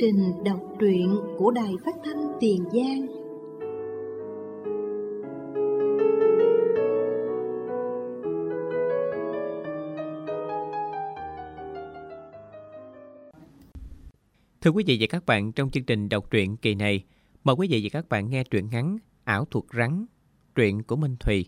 trình đọc truyện của Đài Phát thanh Tiền Giang. Thưa quý vị và các bạn, trong chương trình đọc truyện kỳ này, mời quý vị và các bạn nghe truyện ngắn Ảo thuật rắn, truyện của Minh Thùy.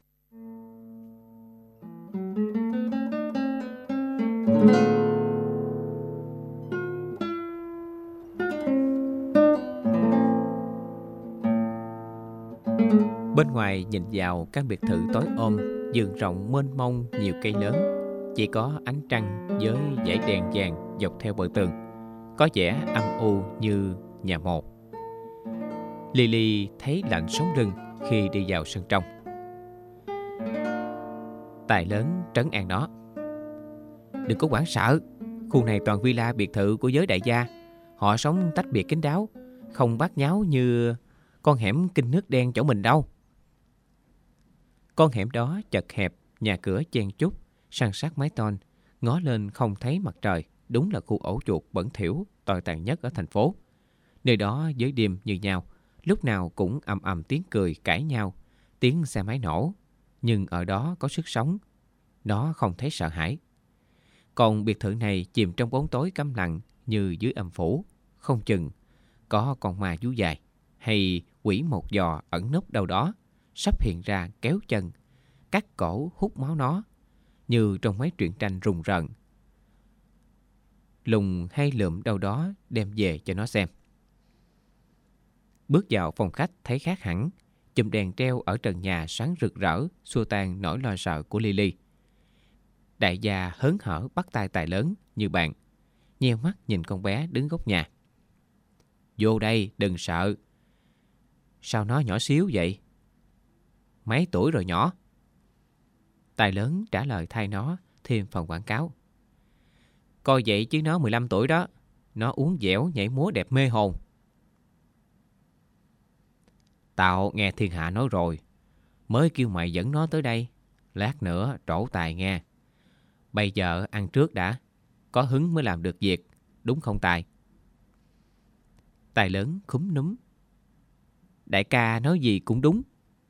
Bên ngoài nhìn vào căn biệt thự tối ôm, vườn rộng mênh mông nhiều cây lớn, chỉ có ánh trăng với dải đèn vàng dọc theo bờ tường, có vẻ âm u như nhà mồ. Lily thấy lạnh sống lưng khi đi vào sân trong. Tài lớn trấn an nó: đừng có hoảng sợ, khu này toàn villa biệt thự của giới đại gia, họ sống tách biệt kín đáo, không bát nháo như con hẻm kinh nước đen chỗ mình đâu. Con hẻm đó chật hẹp, nhà cửa chen chúc, san sát mái tôn, ngó lên không thấy mặt trời, đúng là khu ổ chuột bẩn thỉu tồi tàn nhất ở thành phố. Nơi đó với đêm như nhau, lúc nào cũng ầm ầm tiếng cười cãi nhau, tiếng xe máy nổ, nhưng ở đó có sức sống, nó không thấy sợ hãi. Còn biệt thự này chìm trong bóng tối câm lặng như dưới âm phủ, không chừng có con ma vú dài hay quỷ một giò ẩn núp đâu đó, sắp hiện ra kéo chân, cắt cổ hút máu nó, như trong mấy truyện tranh rùng rợn. Lùng hay lượm đâu đó đem về cho nó xem. Bước vào phòng khách thấy khác hẳn, chùm đèn treo ở trần nhà sáng rực rỡ, xua tan nỗi lo sợ của Lily. Đại gia hớn hở bắt tay Tài lớn như bạn, nheo mắt nhìn con bé đứng góc nhà. Vô đây, đừng sợ. Sao nó nhỏ xíu vậy? Mấy tuổi rồi nhỏ? Tài lớn trả lời thay nó thêm phần quảng cáo. Coi vậy chứ nó 15 tuổi đó. Nó uốn dẻo nhảy múa đẹp mê hồn. Tao nghe thiên hạ nói rồi, mới kêu mày dẫn nó tới đây. Lát nữa trổ tài nghe. Bây giờ ăn trước đã, có hứng mới làm được việc, đúng không Tài? Tài lớn khúm núm. Đại ca nói gì cũng đúng.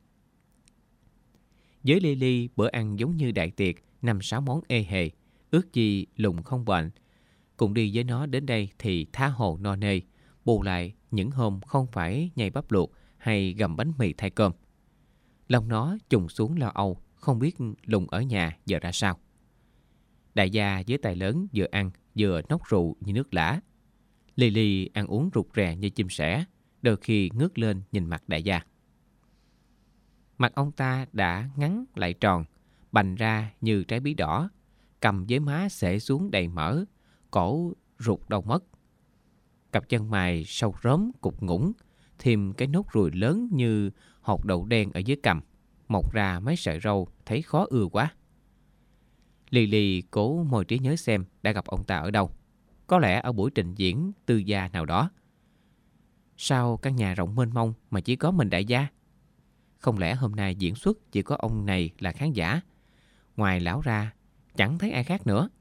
Với Lily, bữa ăn giống như đại tiệc, 5-6 món ê hề, ước gì Lùng không bệnh. Cùng đi với nó đến đây thì tha hồ no nê, bù lại những hôm không phải nhai bắp luộc hay gặm bánh mì thay cơm. Lòng nó trùng xuống lo âu, không biết Lùng ở nhà giờ ra sao. Đại gia với Tài lớn vừa ăn vừa nốc rượu như nước lã. Lily ăn uống rụt rè như chim sẻ, đôi khi ngước lên nhìn mặt đại gia. Mặt ông ta đã ngắn lại tròn, bành ra như trái bí đỏ, cầm với má xệ xuống đầy mỡ, cổ rụt đầu mất. Cặp chân mày sâu róm cục ngủng, thêm cái nốt ruồi lớn như hột đậu đen ở dưới cằm, mọc ra mấy sợi râu thấy khó ưa quá. Lily cố môi trí nhớ xem đã gặp ông ta ở đâu, có lẽ ở buổi trình diễn tư gia nào đó. Sao căn nhà rộng mênh mông mà chỉ có mình đại gia? Không lẽ hôm nay diễn xuất chỉ có ông này là khán giả? Ngoài lão ra, chẳng thấy ai khác nữa.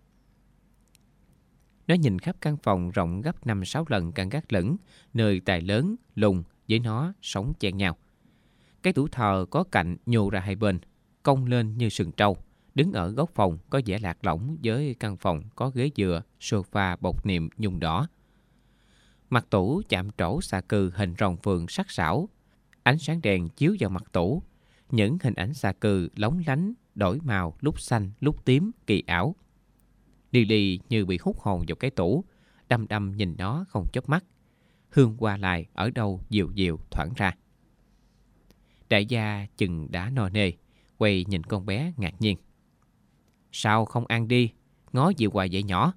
Nó nhìn khắp căn phòng rộng gấp 5-6 lần căn gác lửng, nơi Tài lớn, Lùng với nó sống chen nhau. Cái tủ thờ có cạnh nhô ra hai bên, cong lên như sừng trâu, đứng ở góc phòng có vẻ lạc lõng với căn phòng có ghế dựa, sofa bọc niệm nhung đỏ. Mặt tủ chạm trổ xà cừ hình rồng phượng sắc sảo. Ánh sáng đèn chiếu vào mặt tủ, những hình ảnh xà cừ lóng lánh, đổi màu lúc xanh lúc tím kỳ ảo. Lily như bị hút hồn vào cái tủ, đăm đăm nhìn nó không chớp mắt. Hương qua lại ở đâu dịu dịu thoảng ra. Đại gia chừng đã no nê, quay nhìn con bé ngạc nhiên. Sao không ăn đi, ngó gì hoài vậy nhỏ?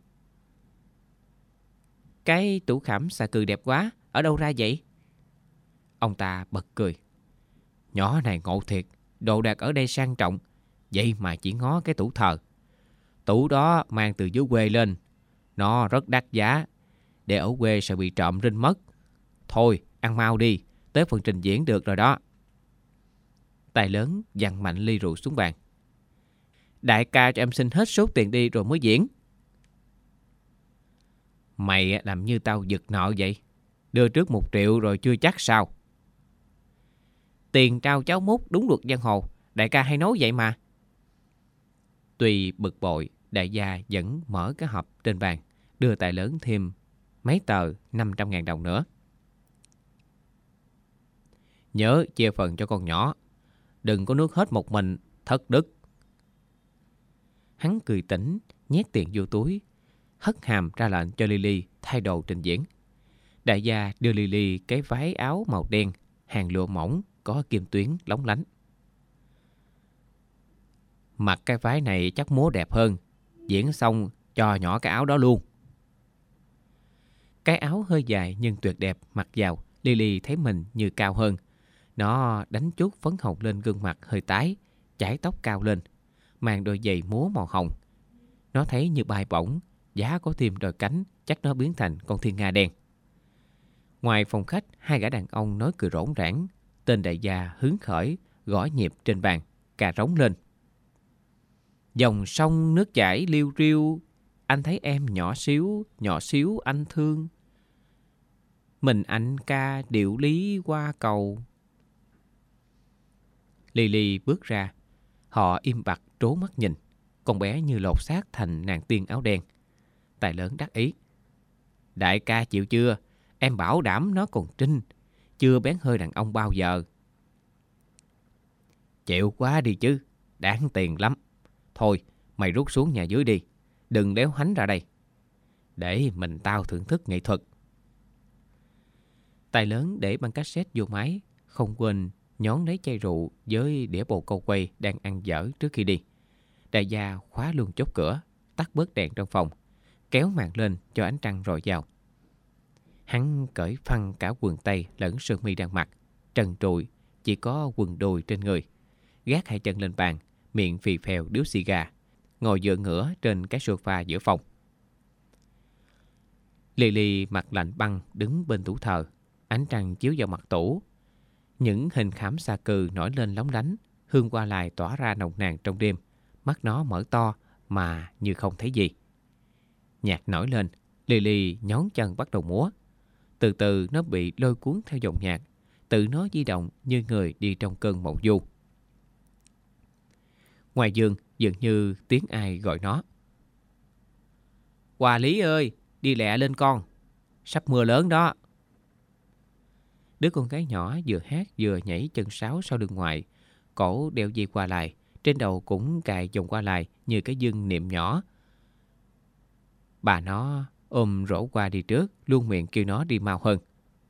Cái tủ khảm xà cừ đẹp quá, ở đâu ra vậy? Ông ta bật cười. Nhỏ này ngộ thiệt, đồ đạc ở đây sang trọng, vậy mà chỉ ngó cái tủ thờ. Tủ đó mang từ dưới quê lên, nó rất đắt giá, để ở quê sẽ bị trộm rinh mất. Thôi, ăn mau đi, tới phần trình diễn được rồi đó. Tài lớn dằn mạnh ly rượu xuống bàn. Đại ca cho em xin hết số tiền đi rồi mới diễn. Mày làm như tao giật nợ vậy. Đưa trước 1 triệu rồi chưa chắc sao? Tiền trao cháo múc đúng luật giang hồ. Đại ca hay nói vậy mà. Tuy bực bội, đại gia vẫn mở cái hộp trên bàn, đưa Tài Lớn thêm mấy tờ 500.000 đồng nữa. Nhớ chia phần cho con nhỏ. Đừng có nuốt hết một mình, thất đức. Hắn cười tỉnh, nhét tiền vô túi, hất hàm ra lệnh cho Lily thay đồ trình diễn. Đại gia đưa Lily cái váy áo màu đen, hàng lụa mỏng, có kim tuyến lóng lánh. Mặc cái váy này chắc múa đẹp hơn. Diễn xong cho nhỏ cái áo đó luôn. Cái áo hơi dài nhưng tuyệt đẹp mặc vào, Lily thấy mình như cao hơn. Nó đánh chút phấn hồng lên gương mặt hơi tái, chải tóc cao lên, mang đôi giày múa màu hồng. Nó thấy như bay bổng, giá có thêm đôi cánh, chắc nó biến thành con thiên nga đen. Ngoài phòng khách, 2 gã đàn ông nói cười rỗn rãng. Tên đại gia hứng khởi, gõ nhịp trên bàn, cà rống lên. Dòng sông nước chảy liêu riêu, anh thấy em nhỏ xíu anh thương. Mình anh ca điệu lý qua cầu. Lily bước ra, họ im bặt trố mắt nhìn. Con bé như lột xác thành nàng tiên áo đen. Tài Lớn đắc ý. Đại ca chịu chưa? Em bảo đảm nó còn trinh, chưa bén hơi đàn ông bao giờ. Chịu quá đi chứ, đáng tiền lắm. Thôi, mày rút xuống nhà dưới đi, đừng đéo hánh ra đây. Để mình tao thưởng thức nghệ thuật. Tài Lớn để băng cassette vô máy, không quên nhón lấy chai rượu với đĩa bồ câu quay đang ăn dở trước khi đi. Đại gia khóa luôn chốt cửa, tắt bớt đèn trong phòng, kéo màn lên cho ánh trăng rọi vào. Hắn cởi phăng cả quần tây lẫn sơ mi đang mặc, trần trụi, chỉ có quần đùi trên người. Gác 2 chân lên bàn, miệng phì phèo điếu xì gà, ngồi dựa ngửa trên cái sofa giữa phòng. Lily mặt lạnh băng đứng bên tủ thờ, ánh trăng chiếu vào mặt tủ. Những hình khảm xà cừ nổi lên lóng lánh, hương hoa lại tỏa ra nồng nàn trong đêm. Mắt nó mở to mà như không thấy gì. Nhạc nổi lên, Lily nhón chân bắt đầu múa. Từ từ nó bị lôi cuốn theo dòng nhạc, tự nó di động như người đi trong cơn mộng du. Ngoài giường dường như tiếng ai gọi nó. Hòa Lý ơi, đi lẹ lên con, sắp mưa lớn đó. Đứa con gái nhỏ vừa hát vừa nhảy chân sáo sau lưng ngoại, cổ đeo dây qua lại, trên đầu cũng cài vòng qua lại như cái dương niệm nhỏ. Bà nó ôm rổ qua đi trước, luôn miệng kêu nó đi mau hơn.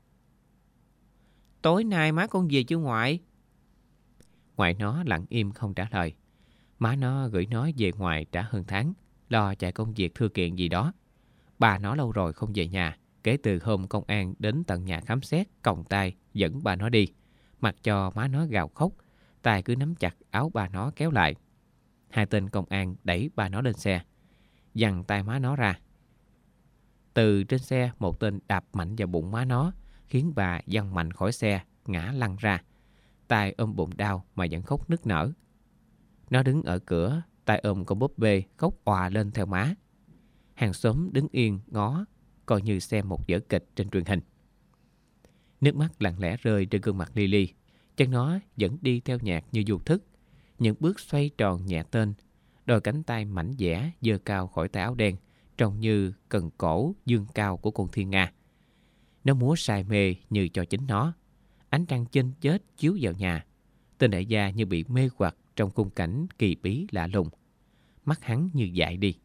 Tối nay má con về chứ ngoại? Ngoại nó lặng im không trả lời. Má nó gửi nó về ngoài đã hơn tháng, lo chạy công việc thư kiện gì đó. Bà nó lâu rồi không về nhà, kể từ hôm công an đến tận nhà khám xét, còng tay dẫn bà nó đi. Mặc cho má nó gào khóc, tay cứ nắm chặt áo bà nó kéo lại. 2 tên công an đẩy bà nó lên xe, giằng tay má nó ra. Từ trên xe, một tên đạp mạnh vào bụng má nó, khiến bà văng mạnh khỏi xe, ngã lăn ra. Tay ôm bụng đau mà vẫn khóc nức nở. Nó đứng ở cửa, tay ôm con búp bê, khóc òa lên theo má. Hàng xóm đứng yên ngó, coi như xem một vở kịch trên truyền hình. Nước mắt lặng lẽ rơi trên gương mặt Lily. Chân nó vẫn đi theo nhạc như vô thức. Những bước xoay tròn nhẹ tên, đôi cánh tay mảnh dẻ giơ cao khỏi tay áo đen, trông như cần cổ dương cao của con thiên nga. Nó múa say mê như cho chính nó. Ánh trăng chênh chết chiếu vào nhà. Tên đại gia như bị mê hoặc trong khung cảnh kỳ bí lạ lùng. Mắt hắn như dại đi.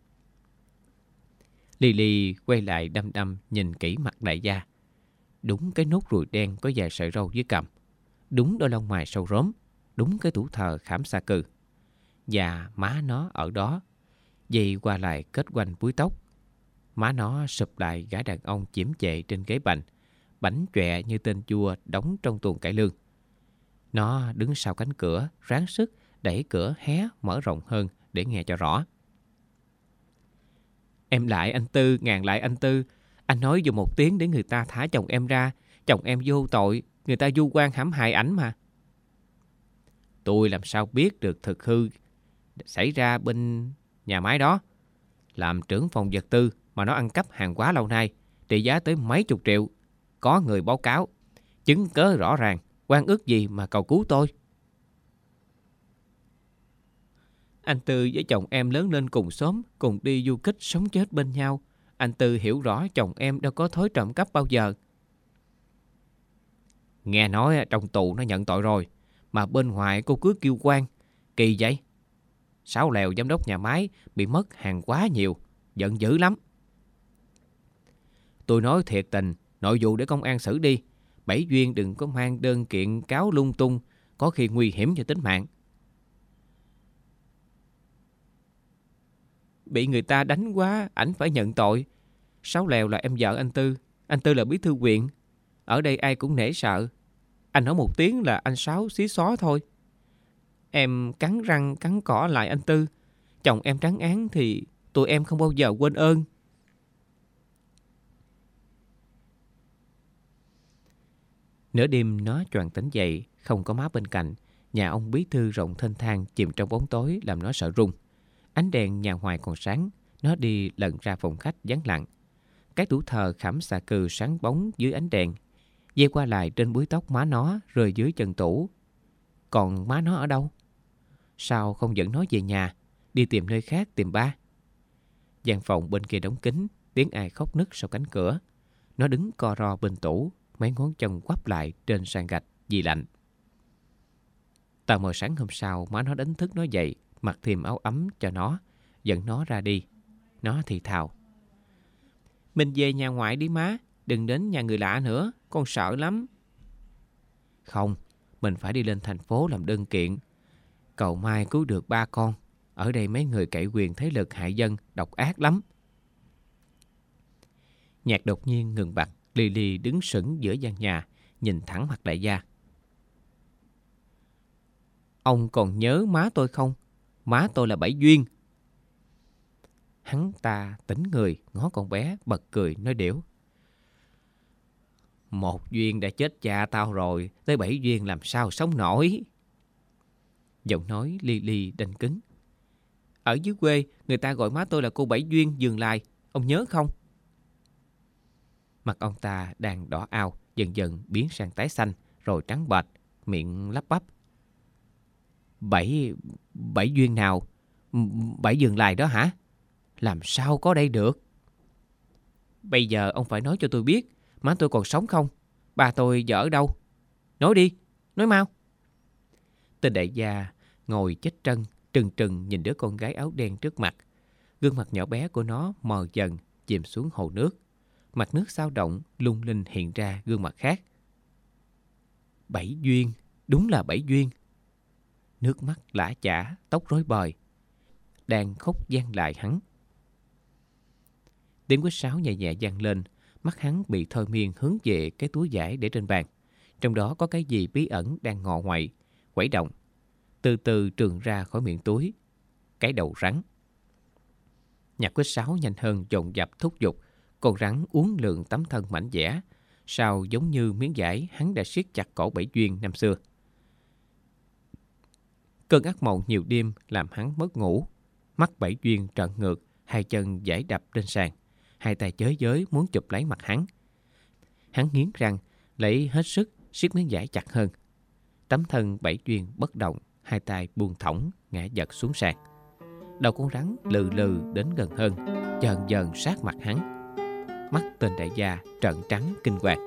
Lily quay lại đăm đăm nhìn kỹ mặt đại gia. Đúng cái nốt ruồi đen có vài sợi râu dưới cằm, đúng đôi lông mày sâu róm, đúng cái tủ thờ khảm xà cừ. Và má nó ở đó, dây qua lại kết quanh búi tóc. Má nó sụp lại gã đàn ông chiếm chệ trên ghế bành, bảnh chọe như tên chua đóng trong tuồng cải lương. Nó đứng sau cánh cửa, ráng sức đẩy cửa hé mở rộng hơn để nghe cho rõ. Em lại anh Tư, ngàn lại anh Tư. Anh nói vô 1 tiếng để người ta thả chồng em ra. Chồng em vô tội, người ta vu oan hãm hại ảnh mà. Tôi làm sao biết được thực hư xảy ra bên nhà máy đó. Làm trưởng phòng vật tư mà nó ăn cắp hàng hóa lâu nay, trị giá tới mấy chục triệu. Có người báo cáo, chứng cớ rõ ràng, oan ức gì mà cầu cứu tôi. Anh Tư với chồng em lớn lên cùng xóm, cùng đi du kích sống chết bên nhau. Anh Tư hiểu rõ chồng em đâu có thói trộm cắp bao giờ. Nghe nói trong tù nó nhận tội rồi, mà bên ngoài cô cứ kêu oan. Kỳ vậy? Sáu Lèo giám đốc nhà máy bị mất hàng quá nhiều, giận dữ lắm. Tôi nói thiệt tình, nội vụ để công an xử đi. Bảy Duyên đừng có mang đơn kiện cáo lung tung, có khi nguy hiểm cho tính mạng. Bị người ta đánh quá, ảnh phải nhận tội. Sáu Lèo là em vợ anh Tư là bí thư huyện. Ở đây ai cũng nể sợ. Anh nói một tiếng là anh Sáu xí xó thôi. Em cắn răng cắn cỏ lại anh Tư. Chồng em trắng án thì tụi em không bao giờ quên ơn. Nửa đêm nó choàng tỉnh dậy, không có má bên cạnh. Nhà ông bí thư rộng thênh thang chìm trong bóng tối làm nó sợ run. Ánh đèn nhà ngoài còn sáng, nó đi lần ra phòng khách vắng lặng. Cái tủ thờ khảm xà cừ sáng bóng dưới ánh đèn. Dây qua lại trên búi tóc má nó rơi dưới chân tủ. Còn má nó ở đâu? Sao không dẫn nó về nhà, đi tìm nơi khác tìm ba? Gian phòng bên kia đóng kín, tiếng ai khóc nức sau cánh cửa. Nó đứng co ro bên tủ, mấy ngón chân quắp lại trên sàn gạch vì lạnh. Tờ mờ sáng hôm sau, má nó đánh thức nó dậy, mặc thêm áo ấm cho nó, dẫn nó ra đi. Nó thì thào: Mình về nhà ngoại đi má, đừng đến nhà người lạ nữa, con sợ lắm. Không, mình phải đi lên thành phố làm đơn kiện, cầu mai cứu được ba con. Ở đây mấy người cậy quyền thế lực hại dân, độc ác lắm. Nhạc đột nhiên ngừng bặt, Lily đứng sững giữa gian nhà, nhìn thẳng mặt đại gia. Ông còn nhớ má tôi không? Má tôi là Bảy Duyên. Hắn ta tỉnh người, ngó con bé, bật cười nói đểu: Một Duyên đã chết cha tao rồi, tới Bảy Duyên làm sao sống nổi. Giọng nói Lily đanh cứng. Ở dưới quê, người ta gọi má tôi là cô Bảy Duyên Vườn Lài, ông nhớ không? Mặt ông ta đang đỏ ao, dần dần biến sang tái xanh, rồi trắng bệch, miệng lắp bắp. Bảy Duyên nào? Bảy Vườn Lài đó hả? Làm sao có đây được? Bây giờ ông phải nói cho tôi biết, má tôi còn sống không? Ba tôi giờ ở đâu? Nói đi, nói mau. Tên đại gia ngồi chết trân, trừng trừng nhìn đứa con gái áo đen trước mặt. Gương mặt nhỏ bé của nó mờ dần, chìm xuống hồ nước. Mặt nước xao động, lung linh hiện ra gương mặt khác. Bảy Duyên, đúng là Bảy Duyên. Nước mắt lã chả, tóc rối bời, đang khóc van lại hắn. Tiếng quýt sáo nhẹ nhẹ vang lên, mắt hắn bị thôi miên hướng về cái túi vải để trên bàn. Trong đó có cái gì bí ẩn đang ngọ ngoậy, quẩy động. Từ từ trườn ra khỏi miệng túi. Cái đầu rắn. Nhạc quýt sáo nhanh hơn dồn dập thúc giục. Con rắn uốn lượn tấm thân mảnh dẻ, sao giống như miếng vải hắn đã siết chặt cổ Bảy Duyên năm xưa. Cơn ác mộng nhiều đêm làm hắn mất ngủ. Mắt Bảy Duyên trợn ngược, hai chân giãy đập trên sàn, hai tay chới giới muốn chụp lấy mặt hắn. Hắn nghiến răng, lấy hết sức siết miếng vải chặt hơn. Tấm thân Bảy Duyên bất động, hai tay buông thõng ngã giật xuống sàn. Đầu con rắn lừ lừ đến gần hơn, dần dần sát mặt hắn. Mắt tên đại gia trợn trắng kinh hoàng.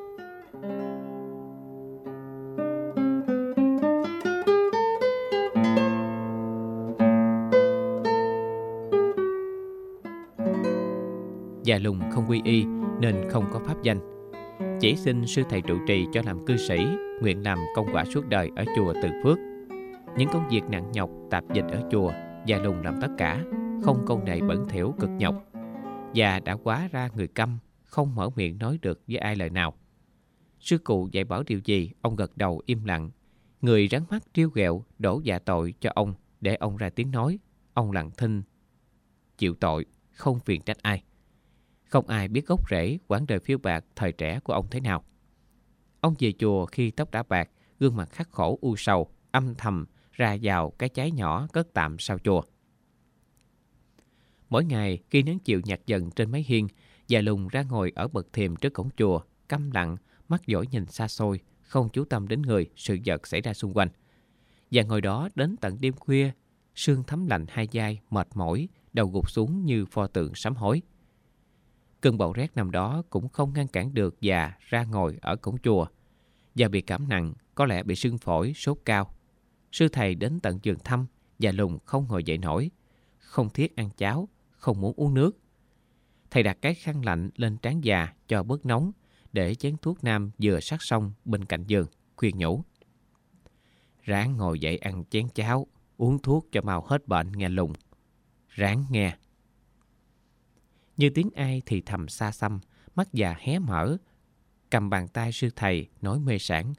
Già Lùng không quy y nên không có pháp danh. Chỉ xin sư thầy trụ trì cho làm cư sĩ, nguyện làm công quả suốt đời ở chùa Từ Phước. Những công việc nặng nhọc tạp dịch ở chùa, Già Lùng làm tất cả, không công này bẩn thỉu cực nhọc. Già đã quá ra người câm, không mở miệng nói được với ai lời nào. Sư cụ dạy bảo điều gì, ông gật đầu im lặng. Người rắn mắt trêu ghẹo đổ dạ tội cho ông để ông ra tiếng nói. Ông lặng thinh chịu tội, không phiền trách ai. Không ai biết gốc rễ quãng đời phiêu bạt thời trẻ của ông thế nào. Ông về chùa khi tóc đã bạc, gương mặt khắc khổ u sầu, âm thầm ra vào cái cháy nhỏ cất tạm sau chùa. Mỗi ngày khi nắng chiều nhạt dần trên mái hiên, già Lùng ra ngồi ở bậc thềm trước cổng chùa, câm lặng, mắt dõi nhìn xa xôi, không chú tâm đến người, sự vật xảy ra xung quanh. Và ngồi đó đến tận đêm khuya, sương thấm lạnh hai vai, mệt mỏi, đầu gục xuống như pho tượng sám hối. Cơn bão rét năm đó cũng không ngăn cản được già ra ngồi ở cổng chùa. Già bị cảm nặng, có lẽ bị sưng phổi, sốt cao. Sư thầy đến tận giường thăm, già Lùng không ngồi dậy nổi, không thiết ăn cháo, không muốn uống nước. Thầy đặt cái khăn lạnh lên trán già cho bớt nóng, để chén thuốc nam vừa sát xong bên cạnh giường, khuyên nhủ: ráng ngồi dậy ăn chén cháo, uống thuốc cho mau hết bệnh nghe Lùng. Ráng nghe. Như tiếng ai thì thầm xa xăm, mắt già hé mở, cầm bàn tay sư thầy nói mê sảng: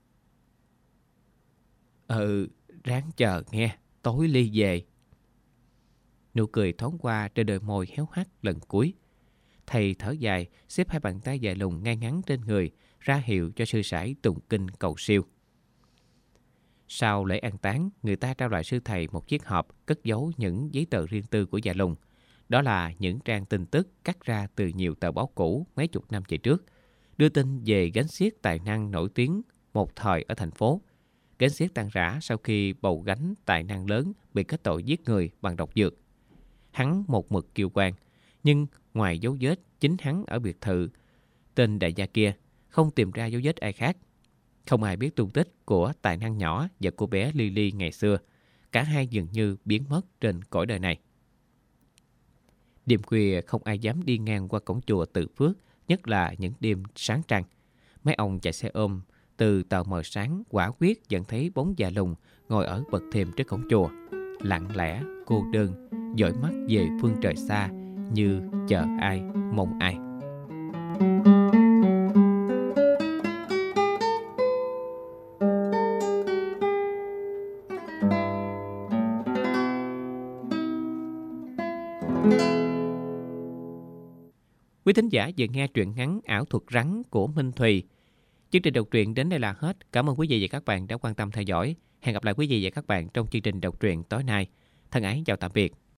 ráng chờ nghe, tối ly về. Nụ cười thoáng qua trên đôi môi héo hắt lần cuối. Thầy thở dài, xếp hai bàn tay dài Lùng ngay ngắn trên người, ra hiệu cho sư sãi tụng kinh cầu siêu. Sau lễ an táng, người ta trao lại sư thầy một chiếc hộp cất giấu những giấy tờ riêng tư của già Lùng. Đó là những trang tin tức cắt ra từ nhiều tờ báo cũ mấy chục năm về trước, đưa tin về gánh xiếc tài năng nổi tiếng một thời ở thành phố. Gánh xiếc tan rã sau khi bầu gánh tài năng lớn bị kết tội giết người bằng độc dược. Hắn một mực kiêu quan, nhưng ngoài dấu vết chính hắn ở biệt thự tên đại gia kia, không tìm ra dấu vết ai khác. Không ai biết tung tích của tài năng nhỏ và cô bé Lily ngày xưa. Cả hai dường như biến mất trên cõi đời này. Đêm khuya không ai dám đi ngang qua cổng chùa Từ Phước, nhất là những đêm sáng trăng. Mấy ông chạy xe ôm từ tờ mờ sáng quả quyết vẫn thấy bóng già Lùng ngồi ở bậc thềm trước cổng chùa, lặng lẽ, cô đơn, dõi mắt về phương trời xa như chờ ai, mong ai. Quý thính giả vừa nghe truyện ngắn Ảo thuật rắn của Minh Thùy. Chương trình đọc truyện đến đây là hết. Cảm ơn quý vị và các bạn đã quan tâm theo dõi. Hẹn gặp lại quý vị và các bạn trong chương trình đọc truyện tối nay. Thân ái chào tạm biệt.